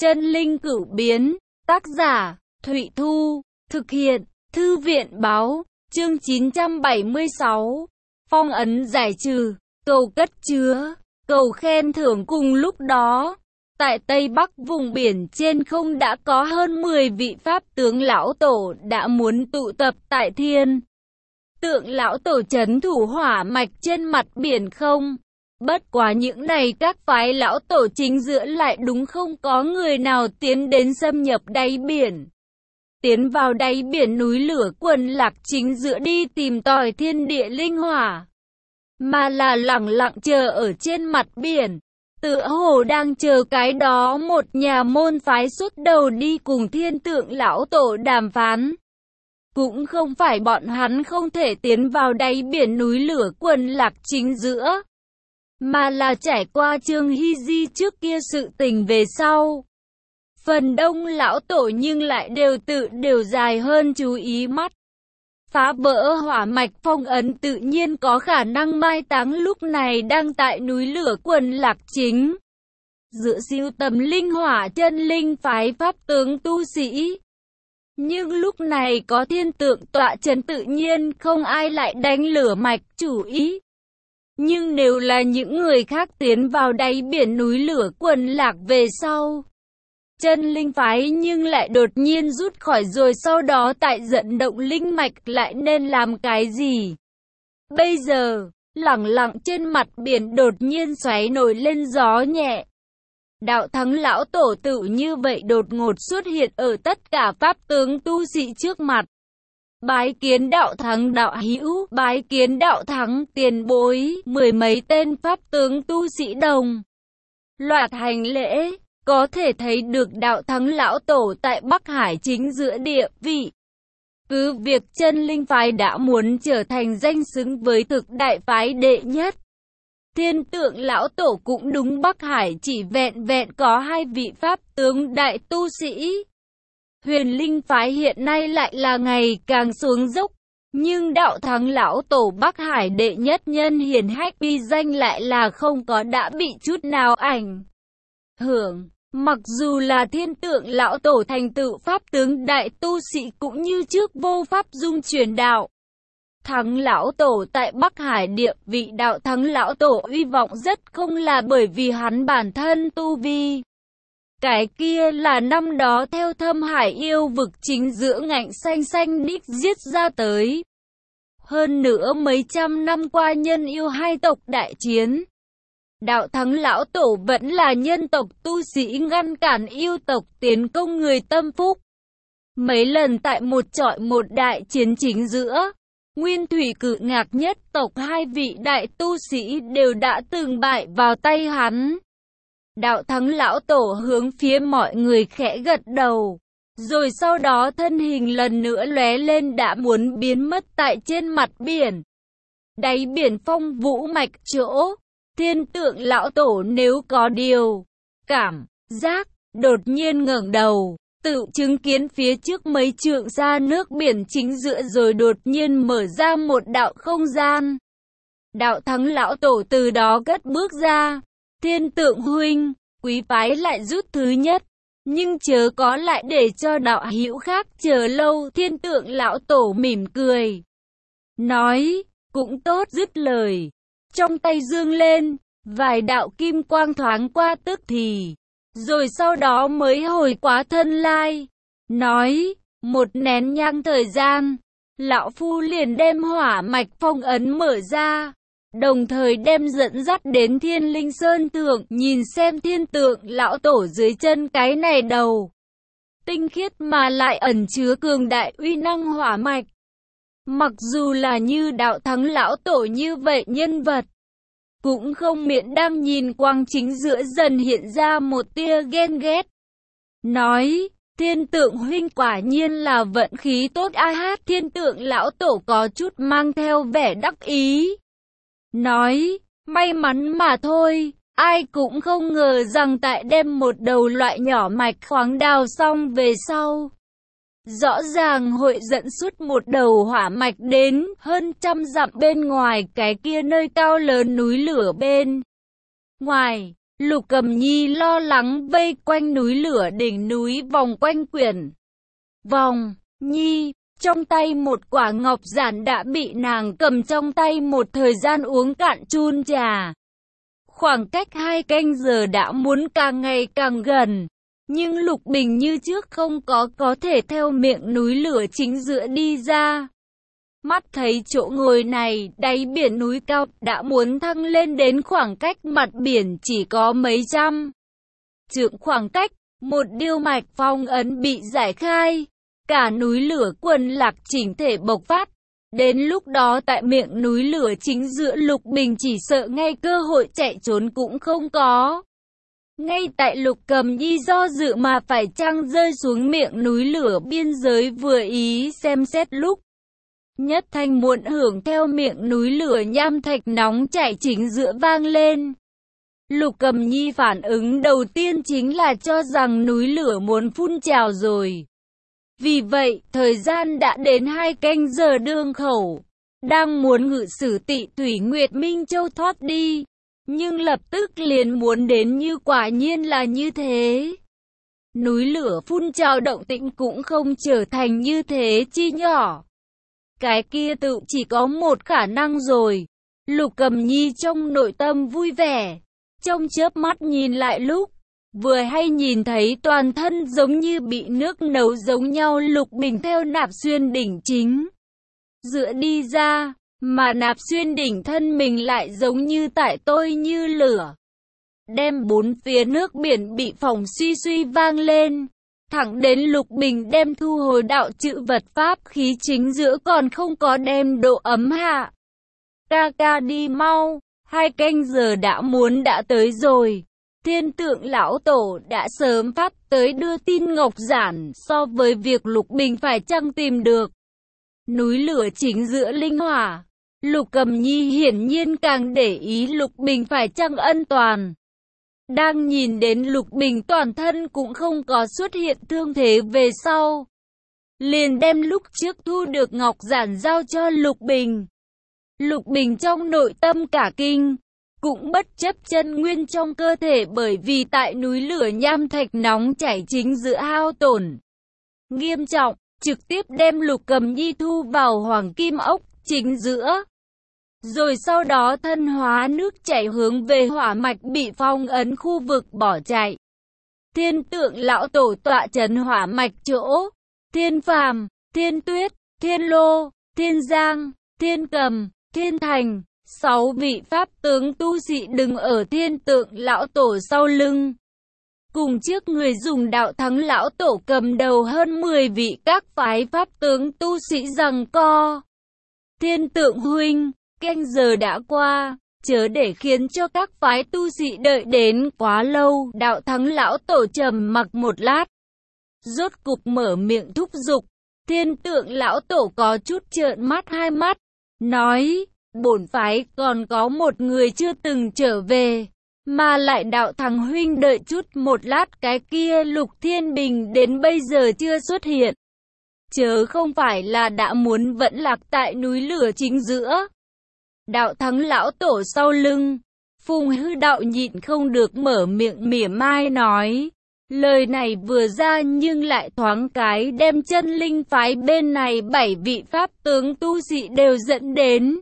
Chân linh cửu biến, tác giả, Thụy Thu, thực hiện, Thư viện báo, chương 976, phong ấn giải trừ, cầu cất chứa, cầu khen thưởng. Cùng lúc đó, tại Tây Bắc vùng biển trên không đã có hơn 10 vị Pháp tướng lão tổ đã muốn tụ tập tại Thiên Tượng lão tổ trấn thủ hỏa mạch trên mặt biển không. Bất quá những này các phái lão tổ chính giữa lại đúng không có người nào tiến đến xâm nhập đáy biển. Tiến vào đáy biển núi lửa quần lạc chính giữa đi tìm tòi thiên địa linh hỏa, mà là lẳng lặng chờ ở trên mặt biển, tựa hồ đang chờ cái đó một nhà môn phái xuất đầu đi cùng Thiên Tượng lão tổ đàm phán. Cũng không phải bọn hắn không thể tiến vào đáy biển núi lửa quần lạc chính giữa, mà là trải qua Trương Hy Di trước kia sự tình về sau. Phần đông lão tổ nhưng lại đều dài hơn chú ý mắt. Phá vỡ hỏa mạch phong ấn tự nhiên có khả năng mai táng lúc này đang tại núi lửa quần lạc chính. Dựa siêu tầm linh hỏa chân linh phái pháp tướng tu sĩ. Nhưng lúc này có Thiên Tượng tọa trấn tự nhiên không ai lại đánh lửa mạch chủ ý. Nhưng nếu là những người khác tiến vào đáy biển núi lửa quần lạc về sau, chân linh phái nhưng lại đột nhiên rút khỏi rồi sau đó tại vận động linh mạch lại nên làm cái gì? Bây giờ, lẳng lặng trên mặt biển đột nhiên xoáy nổi lên gió nhẹ. Đạo Thắng lão tổ tự như vậy đột ngột xuất hiện ở tất cả pháp tướng tu sĩ trước mặt. Bái kiến Đạo Thắng đạo hữu, bái kiến Đạo Thắng tiền bối. Mười mấy tên pháp tướng tu sĩ đồng loạt hành lễ, có thể thấy được Đạo Thắng lão tổ tại Bắc Hải chính giữa địa vị. Cứ việc chân linh phái đã muốn trở thành danh xứng với thực đại phái đệ nhất, Thiên Tượng lão tổ cũng đúng Bắc Hải chỉ vẹn vẹn có 2 vị pháp tướng đại tu sĩ. Huyền linh phái hiện nay lại là ngày càng xuống dốc, nhưng Đạo Thắng lão tổ Bắc Hải đệ nhất nhân hiển hách uy danh lại là không có đã bị chút nào ảnh hưởng. Mặc dù là Thiên Tượng lão tổ thành tựu pháp tướng đại tu sĩ cũng như trước vô pháp dung truyền đạo Thắng lão tổ tại Bắc Hải địa vị. Đạo Thắng lão tổ uy vọng rất không là bởi vì hắn bản thân tu vi. Cái kia là năm đó theo Thâm Hải yêu vực chính giữa ngạnh xanh xanh đích giết ra tới. Hơn nữa mấy trăm năm qua nhân yêu hai tộc đại chiến, Đạo Thắng lão tổ vẫn là nhân tộc tu sĩ ngăn cản yêu tộc tiến công người tâm phúc. Mấy lần tại một trọi một đại chiến chính giữa Nguyên Thủy Cự Ngạc nhất tộc 2 vị đại tu sĩ đều đã từng bại vào tay hắn. Đạo Thắng lão tổ hướng phía mọi người khẽ gật đầu, rồi sau đó thân hình lần nữa lóe lên đã muốn biến mất tại trên mặt biển. Đáy biển phong vũ mạch chỗ, Thiên Tượng lão tổ nếu có điều cảm giác, đột nhiên ngẩng đầu, tự chứng kiến phía trước mấy trượng xa nước biển chính giữa rồi đột nhiên mở ra một đạo không gian. Đạo Thắng lão tổ từ đó cất bước ra. Thiên Tượng huynh, quý phái lại rút thứ nhất, nhưng chớ có lại để cho đạo hữu khác chờ lâu. Thiên Tượng lão tổ mỉm cười, nói, cũng tốt. Dứt lời, trong tay dương lên, vài đạo kim quang thoáng qua tức thì, rồi sau đó mới hồi quá thân lai, nói, một nén nhang thời gian, lão phu liền đem hỏa mạch phong ấn mở ra, đồng thời đem dẫn dắt đến Thiên Linh Sơn Thượng, nhìn xem Thiên Tượng lão tổ dưới chân cái này đầu tinh khiết mà lại ẩn chứa cường đại uy năng hỏa mạch. Mặc dù là như Đạo Thắng lão tổ như vậy nhân vật, cũng không miễn đang nhìn quang chính giữa dần hiện ra một tia ghen ghét. Nói, Thiên Tượng huynh quả nhiên là vận khí tốt a hát. Thiên Tượng lão tổ có chút mang theo vẻ đắc ý, nói, may mắn mà thôi, ai cũng không ngờ rằng tại đem một đầu loại nhỏ mạch khoáng đào xong về sau, rõ ràng hội dẫn xuất một đầu hỏa mạch đến hơn trăm dặm bên ngoài cái kia nơi cao lớn núi lửa bên ngoài. Lục Cầm Nhi lo lắng vây quanh núi lửa đỉnh núi vòng quanh quyển vòng nhi. Trong tay một quả ngọc giản đã bị nàng cầm trong tay một thời gian uống cạn chun trà. Khoảng cách 2 canh giờ đã muốn càng ngày càng gần. Nhưng Lục Bình như trước không có thể theo miệng núi lửa chính giữa đi ra. Mắt thấy chỗ ngồi này, đáy biển núi cao, đã muốn thăng lên đến khoảng cách mặt biển chỉ có mấy trăm trượng khoảng cách, một điêu mạch phong ấn bị giải khai. Cả núi lửa quần lạc chỉnh thể bộc phát. Đến lúc đó tại miệng núi lửa chính giữa, Lục Bình chỉ sợ ngay cơ hội chạy trốn cũng không có. Ngay tại Lục Cầm Nhi do dự mà phải chăng rơi xuống miệng núi lửa biên giới vừa ý xem xét lúc. Nhất thanh muộn hưởng theo miệng núi lửa nham thạch nóng chảy chính giữa vang lên. Lục Cầm Nhi phản ứng đầu tiên chính là cho rằng núi lửa muốn phun trào rồi. Vì vậy, thời gian đã đến 2 canh giờ đương khẩu. Đang muốn ngự sử Tị Thủy Nguyệt Minh Châu thoát đi. Nhưng lập tức liền muốn đến như quả nhiên là như thế. Núi lửa phun trào động tĩnh cũng không trở thành như thế chi nhỏ. Cái kia tự chỉ có một khả năng rồi. Lục Cầm Nhi trong nội tâm vui vẻ. Trong chớp mắt nhìn lại lúc. Vừa hay nhìn thấy toàn thân giống như bị nước nấu giống nhau. Lục Bình theo Nạp Xuyên đỉnh chính giữa đi ra, mà Nạp Xuyên đỉnh thân mình lại giống như tại tôi như lửa. Đem bốn phía nước biển bị phỏng suy suy vang lên, thẳng đến Lục Bình đem thu hồi đạo chữ vật pháp khí chính giữa còn không có đem độ ấm hạ. Ca ca đi mau, 2 canh giờ đã tới rồi. Thiên Tượng lão tổ đã sớm phát tới đưa tin ngọc giản, so với việc Lục Bình phải chăng tìm được núi lửa chính giữa linh hỏa. Lục Cầm Nhi hiển nhiên càng để ý Lục Bình phải chăng an toàn. Đang nhìn đến Lục Bình toàn thân cũng không có xuất hiện thương thế về sau, liền đem lúc trước thu được ngọc giản giao cho Lục Bình. Lục Bình trong nội tâm cả kinh, cũng bất chấp chân nguyên trong cơ thể bởi vì tại núi lửa nham thạch nóng chảy chính giữa hao tổn nghiêm trọng, trực tiếp đem Lục Cầm Nhi thu vào hoàng kim ốc chính giữa. Rồi sau đó thân hóa nước chảy hướng về hỏa mạch bị phong ấn khu vực bỏ chạy. Thiên Tượng lão tổ tọa trấn hỏa mạch chỗ. Thiên Phàm, Thiên Tuyết, Thiên Lô, Thiên Giang, Thiên Cầm, Thiên Thành, 6 vị pháp tướng tu sĩ đứng ở Thiên Tượng lão tổ sau lưng. Cùng trước người dùng Đạo Thắng lão tổ cầm đầu hơn 10 vị các phái pháp tướng tu sĩ giằng co. Thiên Tượng huynh, canh giờ đã qua, chớ để khiến cho các phái tu sĩ đợi đến quá lâu. Đạo Thắng lão tổ trầm mặc một lát, rốt cục mở miệng thúc giục. Thiên Tượng lão tổ có chút trợn mắt hai mắt, nói: bổn phái còn có một người chưa từng trở về, mà lại Đạo Thắng huynh đợi chút một lát, cái kia Lục Thiên Bình đến bây giờ chưa xuất hiện, chớ không phải là đã muốn vẫn lạc tại núi lửa chính giữa. Đạo Thắng lão tổ sau lưng, Phùng Hư đạo nhịn không được mở miệng mỉa mai nói. Lời này vừa ra nhưng lại thoáng cái đem chân linh phái bên này 7 vị pháp tướng tu sĩ đều dẫn đến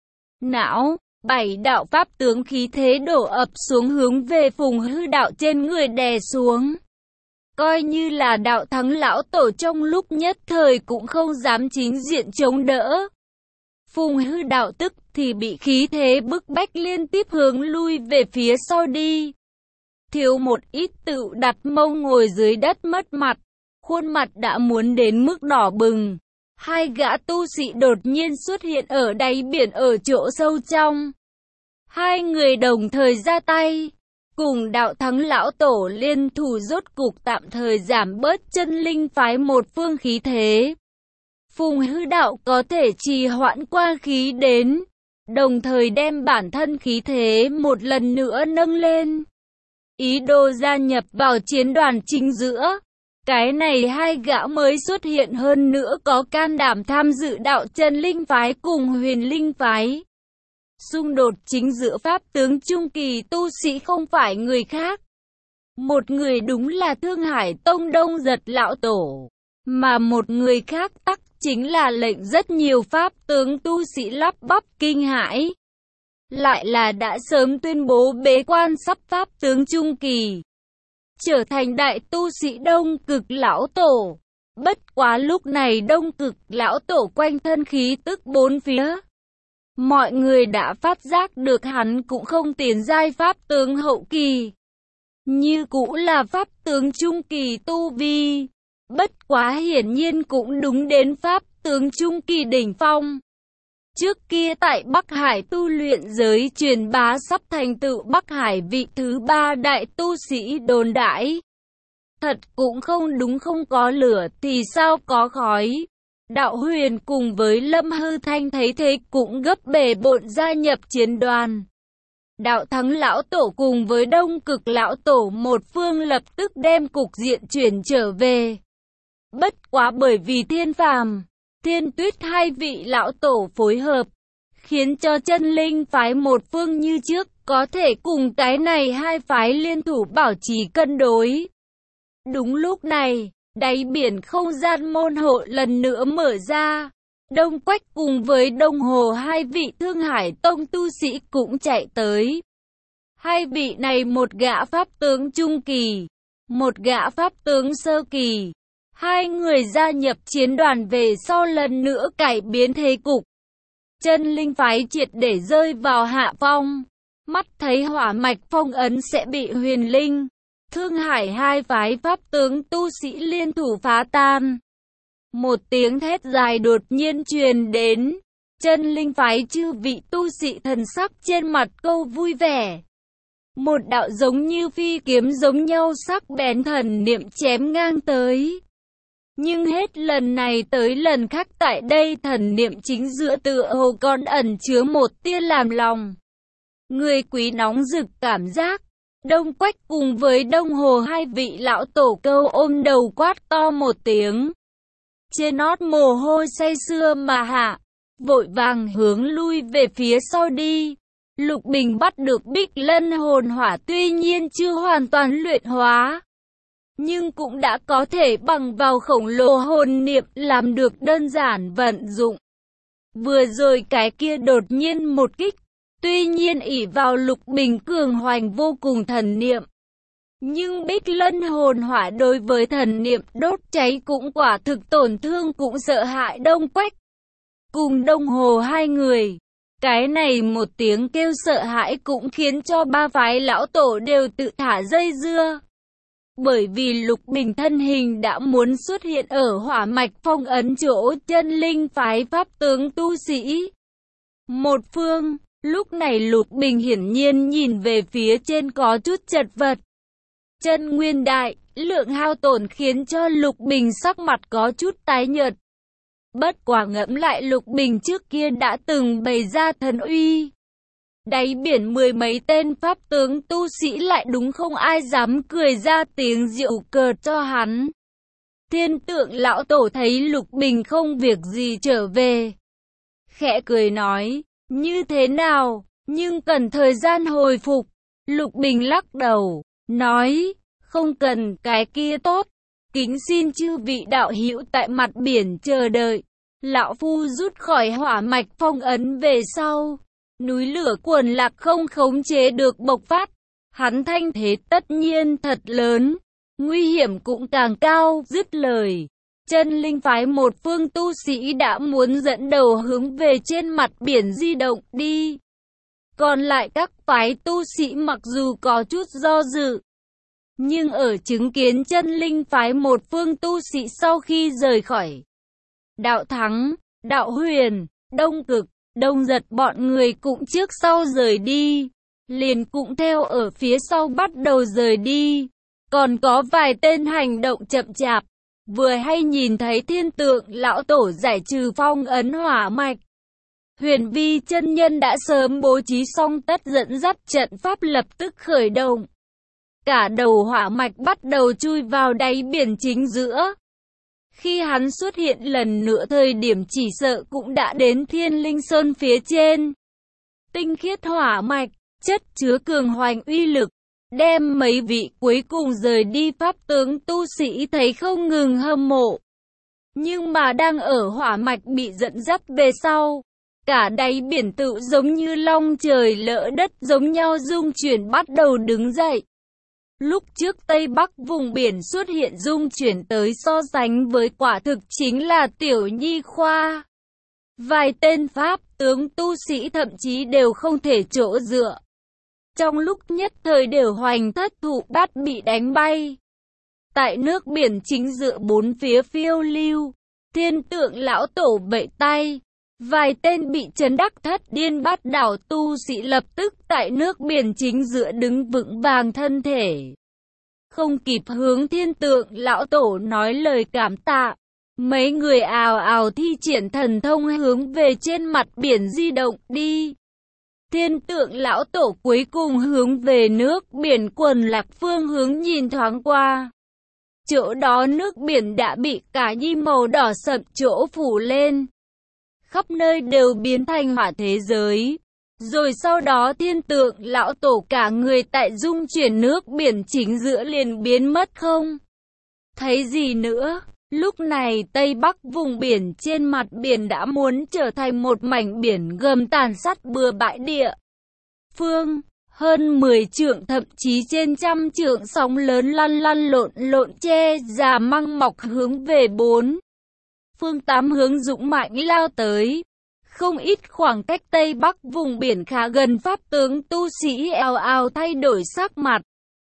não. 7 đạo pháp tướng khí thế đổ ập xuống hướng về Phùng Hư đạo trên người đè xuống. Coi như là Đạo Thắng lão tổ trong lúc nhất thời cũng không dám chính diện chống đỡ. Phùng Hư đạo tức thì bị khí thế bức bách liên tiếp hướng lui về phía sau đi. Thiếu một ít tự đặt mông ngồi dưới đất mất mặt, khuôn mặt đã muốn đến mức đỏ bừng. Hai gã tu sĩ đột nhiên xuất hiện ở đáy biển ở chỗ sâu trong. Hai người đồng thời ra tay, cùng Đạo Thắng lão tổ liên thủ rốt cục tạm thời giảm bớt chân linh phái một phương khí thế. Phùng Hư đạo có thể trì hoãn qua khí đến, đồng thời đem bản thân khí thế một lần nữa nâng lên, ý đồ gia nhập vào chiến đoàn chính giữa. Cái này hai gã mới xuất hiện hơn nữa có can đảm tham dự đạo chân linh phái cùng huyền linh phái. Xung đột chính giữa pháp tướng trung kỳ tu sĩ không phải người khác. Một người đúng là Thương Hải Tông Đông Giật lão tổ, mà một người khác tắc chính là lệnh rất nhiều pháp tướng tu sĩ lắp bắp kinh hãi. Lại là đã sớm tuyên bố bế quan sắp pháp tướng trung kỳ, trở thành đại tu sĩ Đông Cực lão tổ. Bất quá lúc này Đông Cực lão tổ quanh thân khí tức bốn phía. Mọi người đã phát giác được hắn cũng không tiến giai pháp tướng hậu kỳ, như cũ là pháp tướng trung kỳ tu vi. Bất quá hiển nhiên cũng đúng đến pháp tướng trung kỳ đỉnh phong. Trước kia tại Bắc Hải tu luyện giới truyền bá sắp thành tựu Bắc Hải vị thứ 3 đại tu sĩ đồn đãi. Thật cũng không đúng, không có lửa thì sao có khói. Đạo Huyền cùng với Lâm Hư Thanh thấy thế cũng gấp bề bộn gia nhập chiến đoàn. Đạo Thắng lão tổ cùng với Đông Cực lão tổ một phương lập tức đem cục diện chuyển trở về. Bất quá bởi vì Thiên Phàm, Thiên Tuyết hai vị lão tổ phối hợp, khiến cho Chân Linh phái một phương như trước có thể cùng cái này hai phái liên thủ bảo trì cân đối. Đúng lúc này, đáy biển không gian môn hộ lần nữa mở ra. Đông Quách cùng với Đông Hồ hai vị Thương Hải Tông tu sĩ cũng chạy tới. Hai vị này một gã pháp tướng trung kỳ, một gã pháp tướng sơ kỳ. Hai người gia nhập chiến đoàn về sau lần nữa cải biến thế cục. Chân Linh phái triệt để rơi vào hạ phong. Mắt thấy hỏa mạch phong ấn sẽ bị Huyền Linh, Thương Hải hai phái pháp tướng tu sĩ liên thủ phá tan. Một tiếng thét dài đột nhiên truyền đến. Chân Linh phái chư vị tu sĩ thần sắc trên mặt câu vui vẻ. Một đạo giống như phi kiếm giống nhau sắc bén thần niệm chém ngang tới. Nhưng hết lần này tới lần khác tại đây thần niệm chính giữa tựa hồ còn ẩn chứa một tia làm lòng người quý nóng rực cảm giác. Đông Quách cùng với Đông Hồ hai vị lão tổ câu ôm đầu quát to một tiếng. Trên nót mồ hôi say sưa mà hạ, vội vàng hướng lui về phía sau đi. Lục Bình bắt được Bích Lân hồn hỏa tuy nhiên chưa hoàn toàn luyện hóa, nhưng cũng đã có thể bằng vào khổng lồ hồn niệm làm được đơn giản vận dụng. Vừa rồi cái kia đột nhiên một kích, tuy nhiên ỷ vào Lục Bình cường hoành vô cùng thần niệm, nhưng Bích Lân hồn hỏa đối với thần niệm đốt cháy cũng quả thực tổn thương cũng sợ hại Đông Quách cùng Đông Hồ hai người. Cái này một tiếng kêu sợ hãi cũng khiến cho ba phái lão tổ đều tự thả dây dưa. Bởi vì Lục Bình thân hình đã muốn xuất hiện ở hỏa mạch phong ấn chỗ Chân Linh phái pháp tướng tu sĩ. Một phương, lúc này Lục Bình hiển nhiên nhìn về phía trên có chút chật vật. Chân nguyên đại, lượng hao tổn khiến cho Lục Bình sắc mặt có chút tái nhợt. Bất quả ngẫm lại Lục Bình trước kia đã từng bày ra thần uy. Đáy biển mười mấy tên pháp tướng tu sĩ lại đúng không ai dám cười ra tiếng giễu cợt cho hắn. Thiên Tượng lão tổ thấy Lục Bình không việc gì trở về, khẽ cười nói, như thế nào, nhưng cần thời gian hồi phục. Lục Bình lắc đầu, nói, không cần, cái kia tốt. Kính xin chư vị đạo hữu tại mặt biển chờ đợi. Lão phu rút khỏi hỏa mạch phong ấn về sau, núi lửa cuồn lạc không khống chế được bộc phát. Hắn thanh thế tất nhiên thật lớn, nguy hiểm cũng càng cao. Dứt lời, Chân Linh phái một phương tu sĩ đã muốn dẫn đầu hướng về trên mặt biển di động đi. Còn lại các phái tu sĩ mặc dù có chút do dự, nhưng ở chứng kiến Chân Linh phái một phương tu sĩ sau khi rời khỏi, Đạo Thắng, Đạo Huyền, Đông Cực, Đông Giật bọn người cũng trước sau rời đi, liền cũng theo ở phía sau bắt đầu rời đi. Còn có vài tên hành động chậm chạp, vừa hay nhìn thấy Thiên Tượng lão tổ giải trừ phong ấn hỏa mạch. Huyền Vi chân nhân đã sớm bố trí xong tất dẫn dắt trận pháp lập tức khởi động. Cả đầu hỏa mạch bắt đầu chui vào đáy biển chính giữa. Khi hắn xuất hiện lần nữa thời điểm chỉ sợ cũng đã đến Thiên Linh Sơn phía trên. tinh khiết hỏa mạch, chất chứa cường hoành uy lực, đem mấy vị cuối cùng rời đi pháp tướng tu sĩ thấy không ngừng hâm mộ. Nhưng mà đang ở hỏa mạch bị dẫn dắt về sau, cả đáy biển tự giống như long trời lỡ đất giống nhau rung chuyển bắt đầu đứng dậy. Lúc trước Tây Bắc vùng biển xuất hiện rung chuyển tới so sánh với quả thực chính là tiểu nhi khoa. Vài tên pháp tướng tu sĩ thậm chí đều không thể chỗ dựa. Trong lúc nhất thời đều hoành thất thủ bát bị đánh bay. Tại nước biển chính giữa bốn phía phiêu lưu, Thiên Tượng lão tổ vẫy tay. Vài tên bị chấn đắc thất điên bát đảo tu sĩ lập tức tại nước biển chính giữa đứng vững vàng thân thể. Không kịp hướng Thiên Tượng lão tổ nói lời cảm tạ, mấy người ào ào thi triển thần thông hướng về trên mặt biển di động đi. Thiên Tượng lão tổ cuối cùng hướng về nước biển Quần Lạc phương hướng nhìn thoáng qua. Chỗ đó nước biển đã bị cả nhi màu đỏ sậm chỗ phủ lên. Khắp nơi đều biến thành hỏa thế giới. Rồi sau đó Thiên Tượng lão tổ cả người tại dung chuyển nước biển chính giữa liền biến mất không thấy gì nữa. Lúc này Tây Bắc vùng biển trên mặt biển đã muốn trở thành một mảnh biển gầm tàn sát bừa bãi địa phương. Hơn 10 trượng thậm chí trên trăm trượng sóng lớn lăn lộn che già măng mọc hướng về bốn phương tám hướng dũng mãnh lao tới. Không ít khoảng cách Tây Bắc vùng biển khá gần pháp tướng tu sĩ ào ào thay đổi sắc mặt.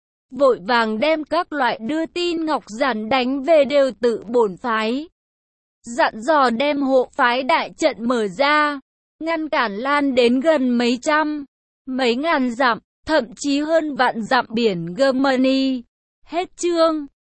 Vội vàng đem các loại đưa tin ngọc giản đánh về đều tự bổn phái. Dặn dò đem hộ phái đại trận mở ra, ngăn cản lan đến gần mấy trăm, mấy ngàn dặm, thậm chí hơn vạn dặm biển Germany. Hết chương.